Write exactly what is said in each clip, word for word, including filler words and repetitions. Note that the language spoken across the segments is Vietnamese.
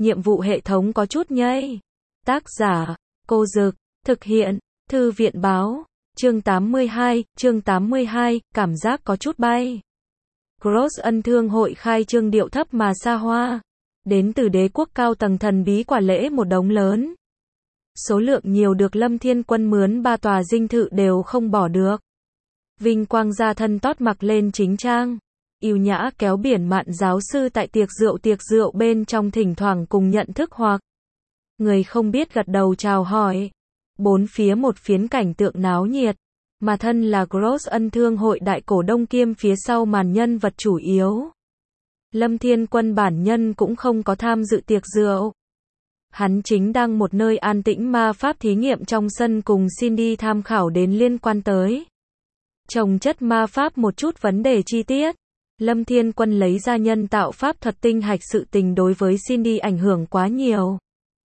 nhiệm vụ hệ thống có chút nhây. Tác giả, Cô Dực, thực hiện, Thư viện Báo, chương tám mươi hai, chương tám mươi hai, cảm giác có chút bay. Cross Ân Thương Hội khai trương điệu thấp mà xa hoa. Đến từ đế quốc cao tầng thần bí quả lễ một đống lớn. Số lượng nhiều được Lâm Thiên Quân mướn ba tòa dinh thự đều không bỏ được. Vinh quang ra thân tót mặc lên chính trang. Yêu nhã kéo biển mạn giáo sư tại tiệc rượu tiệc rượu bên trong thỉnh thoảng cùng nhận thức hoặc người không biết gật đầu chào hỏi. Bốn phía một phiến cảnh tượng náo nhiệt, mà thân là Cross Ân Thương Hội đại cổ đông kiêm phía sau màn nhân vật chủ yếu. Lâm Thiên Quân bản nhân cũng không có tham dự tiệc rượu. Hắn chính đang một nơi an tĩnh ma pháp thí nghiệm trong sân cùng Cindy tham khảo đến liên quan tới trồng chất ma pháp một chút vấn đề chi tiết. Lâm Thiên Quân lấy ra nhân tạo pháp thuật tinh hạch, sự tình đối với Cindy ảnh hưởng quá nhiều.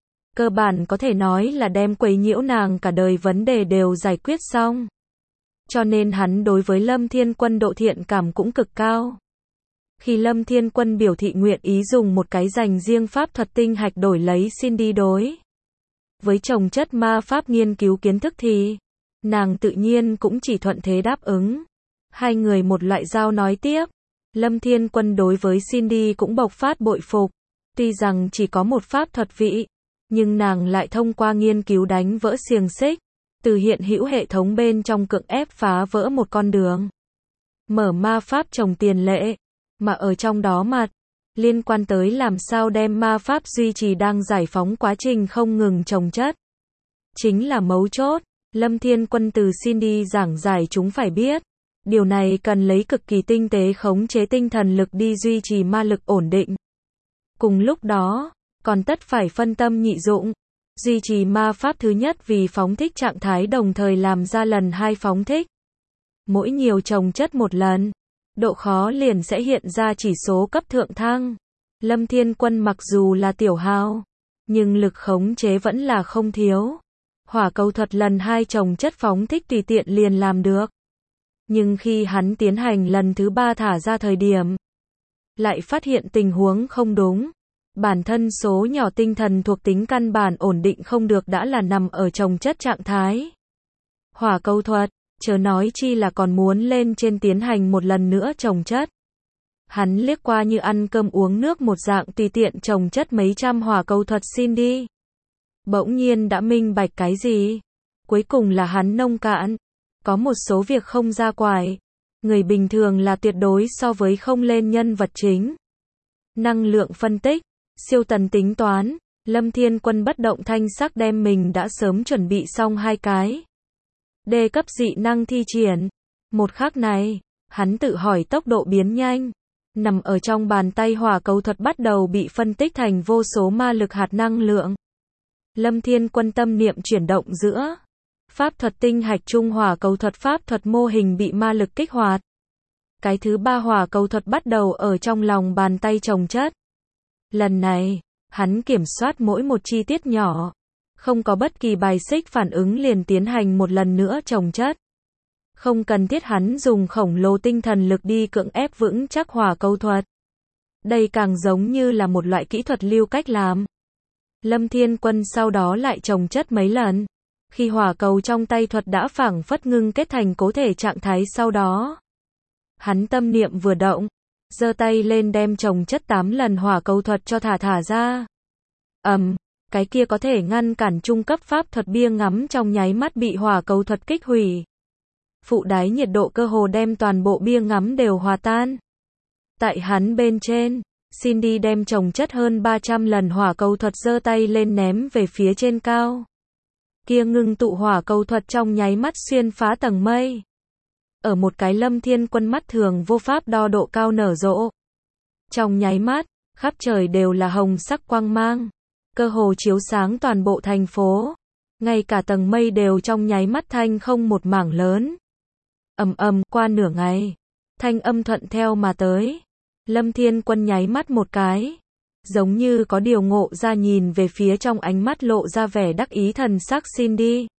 Cơ bản có thể nói là đem quấy nhiễu nàng cả đời vấn đề đều giải quyết xong. Cho nên hắn đối với Lâm Thiên Quân độ thiện cảm cũng cực cao. Khi Lâm Thiên Quân biểu thị nguyện ý dùng một cái dành riêng pháp thuật tinh hạch đổi lấy Cindy đối với trồng chất ma pháp nghiên cứu kiến thức thì nàng tự nhiên cũng chỉ thuận thế đáp ứng. Hai người một loại giao nói tiếp. Lâm Thiên Quân đối với Cindy cũng bộc phát bội phục. Tuy rằng chỉ có một pháp thuật vị, nhưng nàng lại thông qua nghiên cứu đánh vỡ xiềng xích, từ hiện hữu hệ thống bên trong cưỡng ép phá vỡ một con đường, mở ma pháp trồng tiền lệ, mà ở trong đó mặt, liên quan tới làm sao đem ma pháp duy trì đang giải phóng quá trình không ngừng trồng chất. Chính là mấu chốt, Lâm Thiên Quân từ Cindy giảng giải chúng phải biết. Điều này cần lấy cực kỳ tinh tế khống chế tinh thần lực đi duy trì ma lực ổn định. Cùng lúc đó, còn tất phải phân tâm nhị dụng. Duy trì ma pháp thứ nhất vì phóng thích trạng thái đồng thời làm ra lần hai phóng thích. Mỗi nhiều trồng chất một lần, độ khó liền sẽ hiện ra chỉ số cấp thượng thăng. Lâm Thiên Quân mặc dù là tiểu hào, nhưng lực khống chế vẫn là không thiếu. Hỏa cầu thuật lần hai trồng chất phóng thích tùy tiện liền làm được. Nhưng khi hắn tiến hành lần thứ ba thả ra thời điểm, lại phát hiện tình huống không đúng. Bản thân số nhỏ tinh thần thuộc tính căn bản ổn định không được đã là nằm ở trồng chất trạng thái. Hỏa cầu thuật, chớ nói chi là còn muốn lên trên tiến hành một lần nữa trồng chất. Hắn liếc qua như ăn cơm uống nước một dạng tùy tiện trồng chất mấy trăm hỏa cầu thuật xin đi. Bỗng nhiên đã minh bạch cái gì? Cuối cùng là hắn nông cạn. Có một số việc không ra quải. Người bình thường là tuyệt đối so với không lên nhân vật chính. Năng lượng phân tích, siêu tần tính toán, Lâm Thiên Quân bất động thanh sắc đem mình đã sớm chuẩn bị xong hai cái đề cấp dị năng thi triển. Một khắc này, hắn tự hỏi tốc độ biến nhanh. Nằm ở trong bàn tay hỏa cầu thuật bắt đầu bị phân tích thành vô số ma lực hạt năng lượng. Lâm Thiên Quân tâm niệm chuyển động giữa pháp thuật tinh hạch trung hỏa cầu thuật pháp thuật mô hình bị ma lực kích hoạt. Cái thứ ba hỏa cầu thuật bắt đầu ở trong lòng bàn tay trồng chất. Lần này, hắn kiểm soát mỗi một chi tiết nhỏ, không có bất kỳ bài xích phản ứng liền tiến hành một lần nữa trồng chất. Không cần thiết hắn dùng khổng lồ tinh thần lực đi cưỡng ép vững chắc hỏa cầu thuật. Đây càng giống như là một loại kỹ thuật lưu cách làm. Lâm Thiên Quân sau đó lại trồng chất mấy lần. Khi hỏa cầu trong tay thuật đã phảng phất ngưng kết thành cố thể trạng thái sau đó. Hắn tâm niệm vừa động, giơ tay lên đem trồng chất tám lần hỏa cầu thuật cho thả thả ra. Ầm, um, cái kia có thể ngăn cản trung cấp pháp thuật bia ngắm trong nháy mắt bị hỏa cầu thuật kích hủy. Phụ đáy nhiệt độ cơ hồ đem toàn bộ bia ngắm đều hòa tan. Tại hắn bên trên, Cindy đem trồng chất hơn ba trăm lần hỏa cầu thuật giơ tay lên ném về phía trên cao. Kia ngưng tụ hỏa cầu thuật trong nháy mắt xuyên phá tầng mây. Ở một cái Lâm Thiên Quân mắt thường vô pháp đo độ cao nở rộ. Trong nháy mắt, khắp trời đều là hồng sắc quang mang. Cơ hồ chiếu sáng toàn bộ thành phố. Ngay cả tầng mây đều trong nháy mắt thanh không một mảng lớn. Ầm ầm, qua nửa ngày, thanh âm thuận theo mà tới. Lâm Thiên Quân nháy mắt một cái, giống như có điều ngộ ra nhìn về phía trong ánh mắt lộ ra vẻ đắc ý thần sắc Cindy.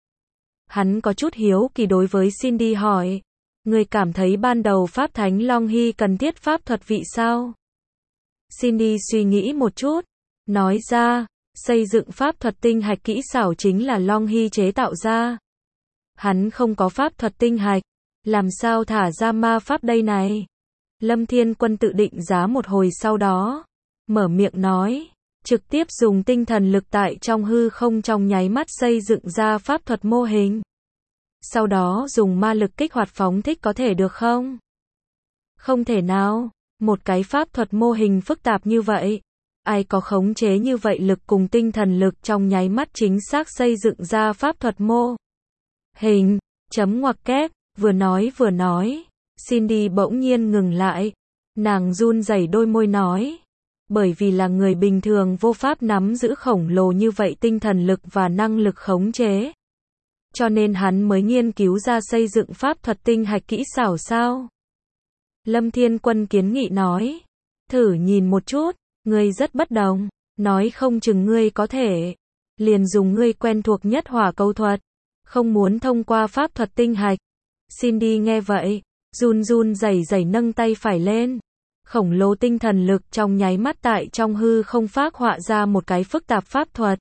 Hắn có chút hiếu kỳ đối với Cindy hỏi, người cảm thấy ban đầu Pháp Thánh Long Hy cần thiết pháp thuật vị sao? Cindy suy nghĩ một chút, nói ra, xây dựng pháp thuật tinh hạch kỹ xảo chính là Long Hy chế tạo ra. Hắn không có pháp thuật tinh hạch, làm sao thả ra ma pháp đây này? Lâm Thiên Quân tự định giá một hồi sau đó, mở miệng nói, trực tiếp dùng tinh thần lực tại trong hư không trong nháy mắt xây dựng ra pháp thuật mô hình. Sau đó dùng ma lực kích hoạt phóng thích có thể được không? Không thể nào, một cái pháp thuật mô hình phức tạp như vậy, ai có khống chế như vậy lực cùng tinh thần lực trong nháy mắt chính xác xây dựng ra pháp thuật mô hình, chấm ngoặc kép, vừa nói vừa nói, Cindy bỗng nhiên ngừng lại, nàng run rẩy đôi môi nói, bởi vì là người bình thường vô pháp nắm giữ khổng lồ như vậy tinh thần lực và năng lực khống chế. Cho nên hắn mới nghiên cứu ra xây dựng pháp thuật tinh hạch kỹ xảo sao? Lâm Thiên Quân kiến nghị nói, thử nhìn một chút, ngươi rất bất đồng, nói không chừng ngươi có thể, liền dùng ngươi quen thuộc nhất hỏa cầu thuật, không muốn thông qua pháp thuật tinh hạch. Cindy nghe vậy, run run rẩy rẩy nâng tay phải lên, khổng lồ tinh thần lực trong nháy mắt tại trong hư không phác họa ra một cái phức tạp pháp thuật.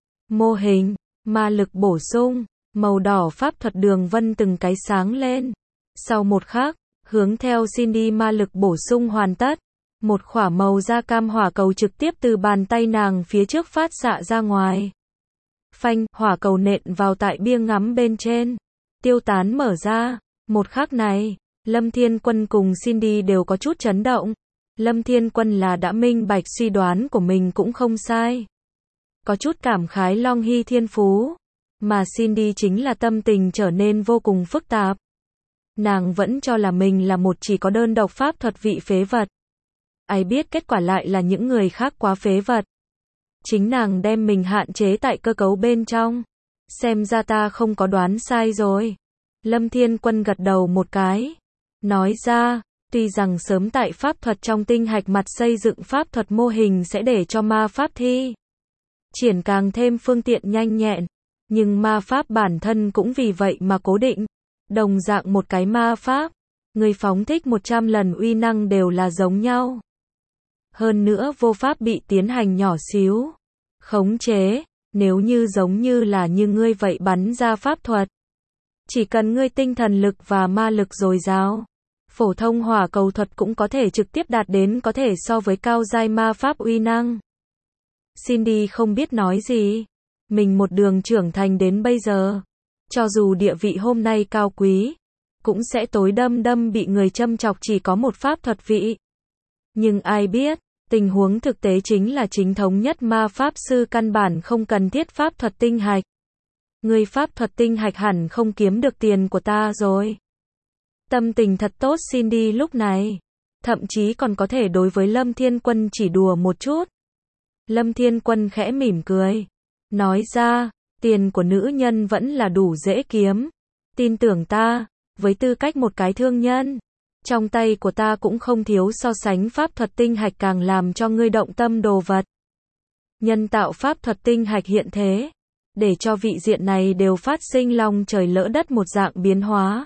Mô hình, ma lực bổ sung, màu đỏ pháp thuật đường vân từng cái sáng lên. Sau một khắc, hướng theo Cindy ma lực bổ sung hoàn tất, một khỏa màu da cam hỏa cầu trực tiếp từ bàn tay nàng phía trước phát xạ ra ngoài. Phanh, hỏa cầu nện vào tại bia ngắm bên trên, tiêu tán mở ra. Một khắc này, Lâm Thiên Quân cùng Cindy đều có chút chấn động. Lâm Thiên Quân là đã minh bạch suy đoán của mình cũng không sai. Có chút cảm khái Long Hy thiên phú, mà Cindy chính là tâm tình trở nên vô cùng phức tạp. Nàng vẫn cho là mình là một chỉ có đơn độc pháp thuật vị phế vật. Ai biết kết quả lại là những người khác quá phế vật. Chính nàng đem mình hạn chế tại cơ cấu bên trong. Xem ra ta không có đoán sai rồi. Lâm Thiên Quân gật đầu một cái. Nói ra, tuy rằng sớm tại pháp thuật trong tinh hạch mặt xây dựng pháp thuật mô hình sẽ để cho ma pháp thi triển càng thêm phương tiện nhanh nhẹn, nhưng ma pháp bản thân cũng vì vậy mà cố định. Đồng dạng một cái ma pháp, người phóng thích một trăm lần uy năng đều là giống nhau. Hơn nữa vô pháp bị tiến hành nhỏ xíu khống chế, nếu như giống như là như ngươi vậy bắn ra pháp thuật. Chỉ cần ngươi tinh thần lực và ma lực dồi dào, phổ thông hỏa cầu thuật cũng có thể trực tiếp đạt đến có thể so với cao giai ma pháp uy năng. Cindy không biết nói gì, mình một đường trưởng thành đến bây giờ, cho dù địa vị hôm nay cao quý, cũng sẽ tối đâm đâm bị người châm chọc chỉ có một pháp thuật vị. Nhưng ai biết, tình huống thực tế chính là chính thống nhất ma pháp sư căn bản không cần thiết pháp thuật tinh hạch. Người pháp thuật tinh hạch hẳn không kiếm được tiền của ta rồi. Tâm tình thật tốt Cindy lúc này, thậm chí còn có thể đối với Lâm Thiên Quân chỉ đùa một chút. Lâm Thiên Quân khẽ mỉm cười, nói ra, tiền của nữ nhân vẫn là đủ dễ kiếm. Tin tưởng ta, với tư cách một cái thương nhân, trong tay của ta cũng không thiếu so sánh pháp thuật tinh hạch càng làm cho ngươi động tâm đồ vật. Nhân tạo pháp thuật tinh hạch hiện thế, để cho vị diện này đều phát sinh long trời lỡ đất một dạng biến hóa.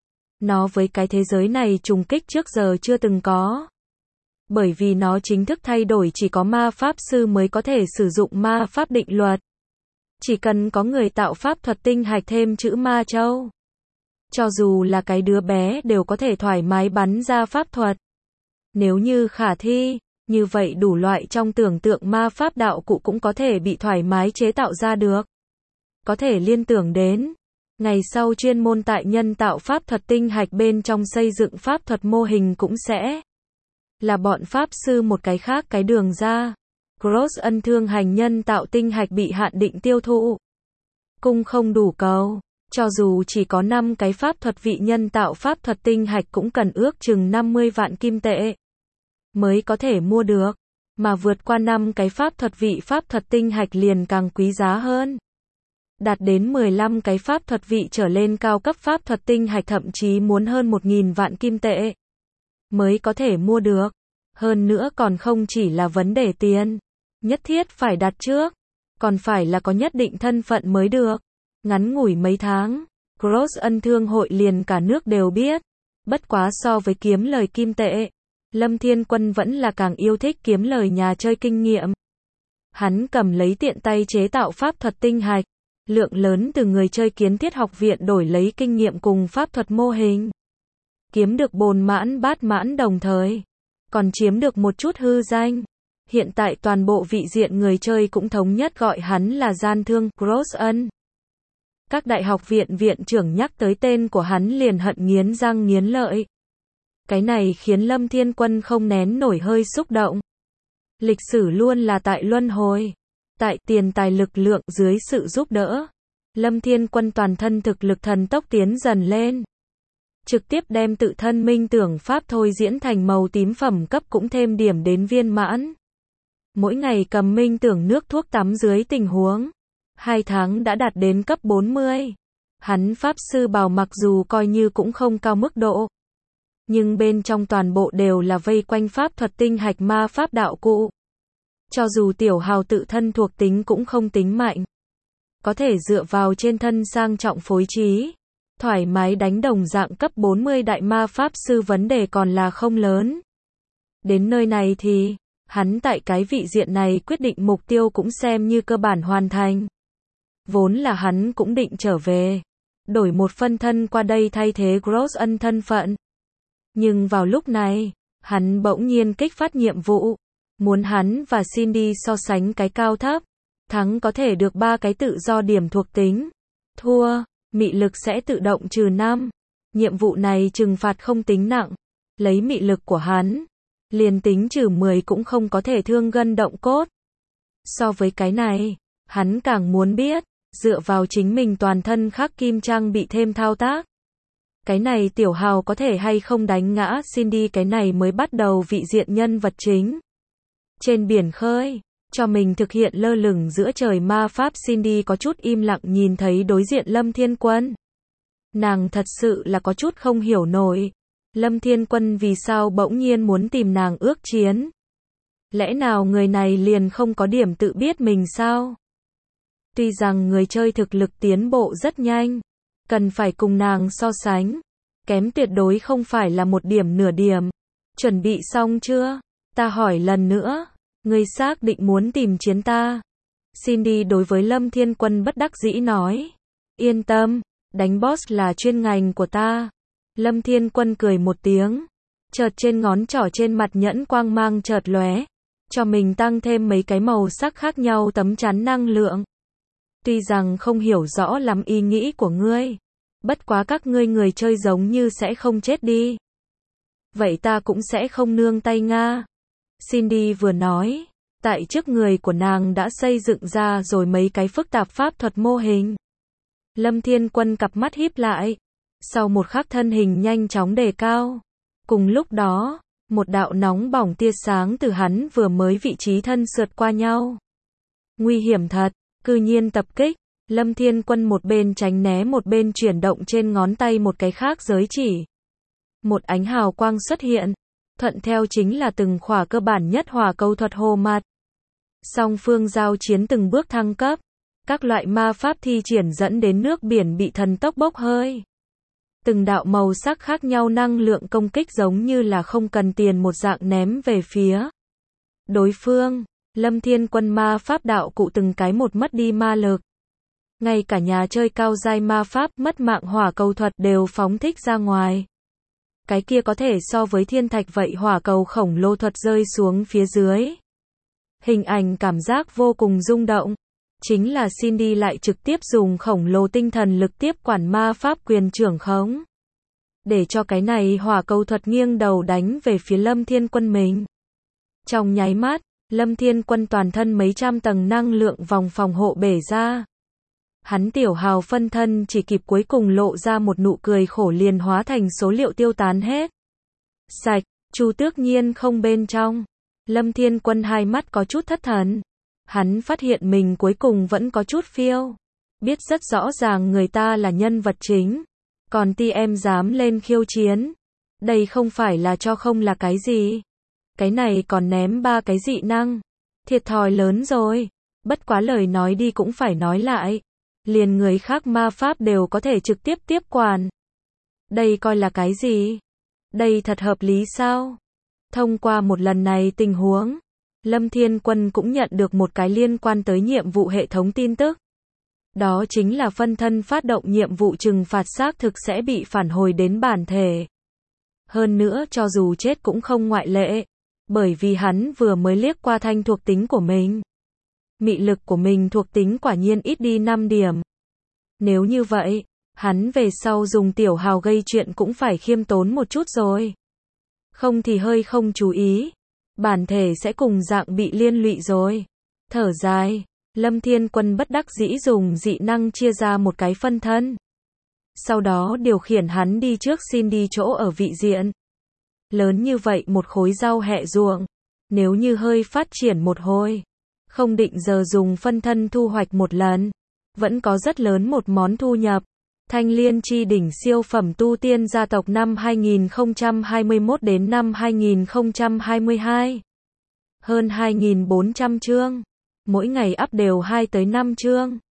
Nó với cái thế giới này trùng kích trước giờ chưa từng có. Bởi vì nó chính thức thay đổi chỉ có ma pháp sư mới có thể sử dụng ma pháp định luật. Chỉ cần có người tạo pháp thuật tinh hạch thêm chữ ma châu, cho dù là cái đứa bé đều có thể thoải mái bắn ra pháp thuật. Nếu như khả thi, như vậy đủ loại trong tưởng tượng ma pháp đạo cụ cũng có thể bị thoải mái chế tạo ra được. Có thể liên tưởng đến, ngày sau chuyên môn tại nhân tạo pháp thuật tinh hạch bên trong xây dựng pháp thuật mô hình cũng sẽ là bọn pháp sư một cái khác cái đường ra. Cross ân thương hành nhân tạo tinh hạch bị hạn định tiêu thụ. Cung không đủ cầu. Cho dù chỉ có năm cái pháp thuật vị nhân tạo pháp thuật tinh hạch cũng cần ước chừng năm mươi vạn kim tệ mới có thể mua được, mà vượt qua năm cái pháp thuật vị pháp thuật tinh hạch liền càng quý giá hơn. Đạt đến mười lăm cái pháp thuật vị trở lên cao cấp pháp thuật tinh hạch thậm chí muốn hơn một nghìn vạn kim tệ mới có thể mua được. Hơn nữa còn không chỉ là vấn đề tiền, nhất thiết phải đặt trước, còn phải là có nhất định thân phận mới được. Ngắn ngủi mấy tháng, Cross ân thương hội liền cả nước đều biết. Bất quá so với kiếm lời kim tệ, Lâm Thiên Quân vẫn là càng yêu thích kiếm lời nhà chơi kinh nghiệm. Hắn cầm lấy tiện tay chế tạo pháp thuật tinh hạch, lượng lớn từ người chơi kiến thiết học viện đổi lấy kinh nghiệm cùng pháp thuật mô hình. Kiếm được bồn mãn bát mãn đồng thời, còn chiếm được một chút hư danh. Hiện tại toàn bộ vị diện người chơi cũng thống nhất gọi hắn là gian thương Crossen. Các đại học viện viện trưởng nhắc tới tên của hắn liền hận nghiến răng nghiến lợi. Cái này khiến Lâm Thiên Quân không nén nổi hơi xúc động. Lịch sử luôn là tại luân hồi. Tại tiền tài lực lượng dưới sự giúp đỡ, Lâm Thiên Quân toàn thân thực lực thần tốc tiến dần lên. Trực tiếp đem tự thân minh tưởng pháp thôi diễn thành màu tím phẩm cấp cũng thêm điểm đến viên mãn. Mỗi ngày cầm minh tưởng nước thuốc tắm dưới tình huống, hai tháng đã đạt đến cấp bốn mươi. Hắn pháp sư bào mặc dù coi như cũng không cao mức độ, nhưng bên trong toàn bộ đều là vây quanh pháp thuật tinh hạch ma pháp đạo cụ. Cho dù tiểu hào tự thân thuộc tính cũng không tính mạnh, có thể dựa vào trên thân sang trọng phối trí, thoải mái đánh đồng dạng cấp bốn mươi đại ma pháp sư, vấn đề còn là không lớn. Đến nơi này thì, hắn tại cái vị diện này quyết định mục tiêu cũng xem như cơ bản hoàn thành. Vốn là hắn cũng định trở về, đổi một phân thân qua đây thay thế Crossen thân phận. Nhưng vào lúc này, hắn bỗng nhiên kích phát nhiệm vụ, muốn hắn và Cindy so sánh cái cao thấp. Thắng có thể được ba cái tự do điểm thuộc tính. Thua, mị lực sẽ tự động trừ năm. Nhiệm vụ này trừng phạt không tính nặng. Lấy mị lực của hắn, liền tính trừ mười cũng không có thể thương gân động cốt. So với cái này, hắn càng muốn biết, dựa vào chính mình toàn thân khắc kim trang bị thêm thao tác. Cái này tiểu hào có thể hay không đánh ngã Cindy, cái này mới bắt đầu vị diện nhân vật chính. Trên biển khơi, cho mình thực hiện lơ lửng giữa trời ma pháp, Cindy có chút im lặng nhìn thấy đối diện Lâm Thiên Quân. Nàng thật sự là có chút không hiểu nổi. Lâm Thiên Quân vì sao bỗng nhiên muốn tìm nàng ước chiến? Lẽ nào người này liền không có điểm tự biết mình sao? Tuy rằng người chơi thực lực tiến bộ rất nhanh, cần phải cùng nàng so sánh, kém tuyệt đối không phải là một điểm nửa điểm. Chuẩn bị xong chưa? Ta hỏi lần nữa, ngươi xác định muốn tìm chiến ta? Cindy đối với Lâm Thiên Quân bất đắc dĩ nói. Yên tâm, đánh boss là chuyên ngành của ta. Lâm Thiên Quân cười một tiếng, chợt trên ngón trỏ trên mặt nhẫn quang mang chợt lóe, cho mình tăng thêm mấy cái màu sắc khác nhau tấm chắn năng lượng. Tuy rằng không hiểu rõ lắm ý nghĩ của ngươi, bất quá các ngươi người chơi giống như sẽ không chết đi. Vậy ta cũng sẽ không nương tay nga. Cindy vừa nói, tại trước người của nàng đã xây dựng ra rồi mấy cái phức tạp pháp thuật mô hình. Lâm Thiên Quân cặp mắt híp lại, sau một khắc thân hình nhanh chóng đề cao. Cùng lúc đó, một đạo nóng bỏng tia sáng từ hắn vừa mới vị trí thân sượt qua nhau. Nguy hiểm thật, cư nhiên tập kích. Lâm Thiên Quân một bên tránh né một bên chuyển động trên ngón tay một cái khác giới chỉ. Một ánh hào quang xuất hiện, thuận theo chính là từng khỏa cơ bản nhất hỏa cầu thuật hồ mặt. Song phương giao chiến từng bước thăng cấp, các loại ma pháp thi triển dẫn đến nước biển bị thần tốc bốc hơi. Từng đạo màu sắc khác nhau năng lượng công kích giống như là không cần tiền một dạng ném về phía đối phương. Lâm Thiên Quân ma pháp đạo cụ từng cái một mất đi ma lực. Ngay cả nhà chơi cao giai ma pháp mất mạng hỏa cầu thuật đều phóng thích ra ngoài. Cái kia có thể so với thiên thạch vậy hỏa cầu khổng lồ thuật rơi xuống phía dưới. Hình ảnh cảm giác vô cùng rung động. Chính là Cindy lại trực tiếp dùng khổng lồ tinh thần lực tiếp quản ma pháp quyền trưởng khống. Để cho cái này hỏa cầu thuật nghiêng đầu đánh về phía Lâm Thiên Quân mình. Trong nháy mắt, Lâm Thiên Quân toàn thân mấy trăm tầng năng lượng vòng phòng hộ bể ra. Hắn tiểu hào phân thân chỉ kịp cuối cùng lộ ra một nụ cười khổ liền hóa thành số liệu tiêu tán hết. Sạch, Chu Tước Nhiên không bên trong. Lâm Thiên Quân hai mắt có chút thất thần. Hắn phát hiện mình cuối cùng vẫn có chút phiêu. Biết rất rõ ràng người ta là nhân vật chính. Còn ti em dám lên khiêu chiến. Đây không phải là cho không là cái gì. Cái này còn ném ba cái dị năng. Thiệt thòi lớn rồi. Bất quá lời nói đi cũng phải nói lại. Liền người khác ma pháp đều có thể trực tiếp tiếp quản. Đây coi là cái gì? Đây thật hợp lý sao? Thông qua một lần này tình huống, Lâm Thiên Quân cũng nhận được một cái liên quan tới nhiệm vụ hệ thống tin tức. Đó chính là phân thân phát động nhiệm vụ trừng phạt xác thực sẽ bị phản hồi đến bản thể. Hơn nữa cho dù chết cũng không ngoại lệ. Bởi vì hắn vừa mới liếc qua thanh thuộc tính của mình. Mị lực của mình thuộc tính quả nhiên ít đi năm điểm. Nếu như vậy, hắn về sau dùng tiểu hào gây chuyện cũng phải khiêm tốn một chút rồi. Không thì hơi không chú ý. Bản thể sẽ cùng dạng bị liên lụy rồi. Thở dài, Lâm Thiên Quân bất đắc dĩ dùng dị năng chia ra một cái phân thân. Sau đó điều khiển hắn đi trước xin đi chỗ ở vị diện. Lớn như vậy một khối rau hẹ ruộng. Nếu như hơi phát triển một hồi. Không định giờ dùng phân thân thu hoạch một lần. Vẫn có rất lớn một món thu nhập. Thanh Liên Chi Đỉnh siêu phẩm tu tiên gia tộc năm hai nghìn không trăm hai mươi mốt đến năm hai nghìn không trăm hai mươi hai. Hơn hai nghìn bốn trăm chương. Mỗi ngày up đều hai tới năm chương.